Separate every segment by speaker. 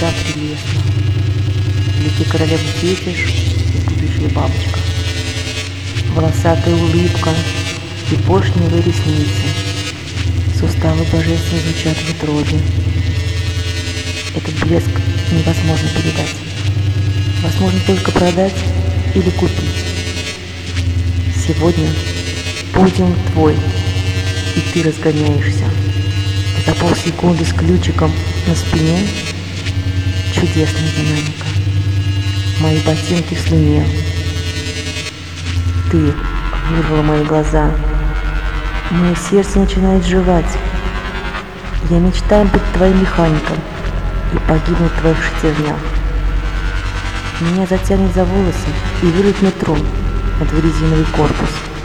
Speaker 1: всегда прелестна. Ведь ты королеву встретишь, и будешь ей бабочка. Волосатая улыбка и поршневые ресницы, суставы божественно звучат в утробе. Этот блеск невозможно передать. Возможно только продать или купить. Сегодня подиум твой, и ты разгоняешься. За полсекунды с ключиком на спине чудесная динамика. Мои ботинки в слюне. Ты вырвала мои глаза. Мое сердце начинает жевать. Я мечтаю быть твоим механиком и погибнуть в твоих шестернях. Меня затянет за волосы и вырвет в метро на твой резиновый корпус.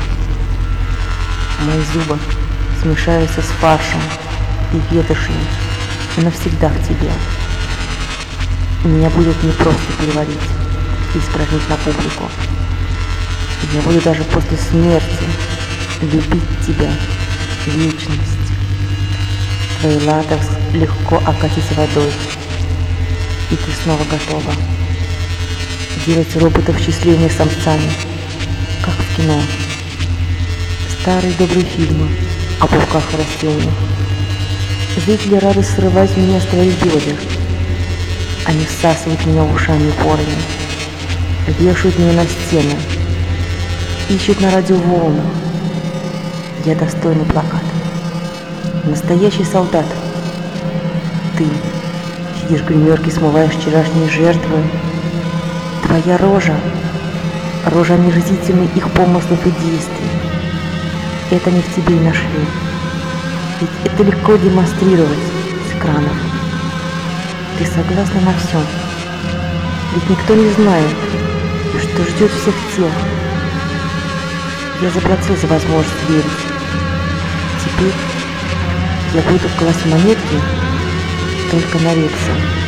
Speaker 1: Мои зубы смешаются с фаршем и ветошью и навсегда в тебе. Меня будет не просто переварить и испражнить на публику. Я буду даже после смерти любить тебя, вечность. Твой латекс легко окатить водой, и ты снова готова делать роботов счастливыми самцами, как в кино. Старые добрые фильмы о пауках и растениях. Зрители рады срывать меня с твоих бедер. Они всасывают меня ушами и порами, вешают меня на стены, ищут на радиоволнах. Я достойный плакат. Настоящий солдат. Ты сидишь в гримерке, смываешь вчерашние жертвы. Твоя рожа омерзительных их помыслов и действий. Это не в тебе и нашли. Ведь это легко демонстрировать с экранов. Ты согласна на все. Ведь никто не знает, что ждет всех тех. Я заплатил за возможность верить. Теперь я буду класть монетки только на рельсы.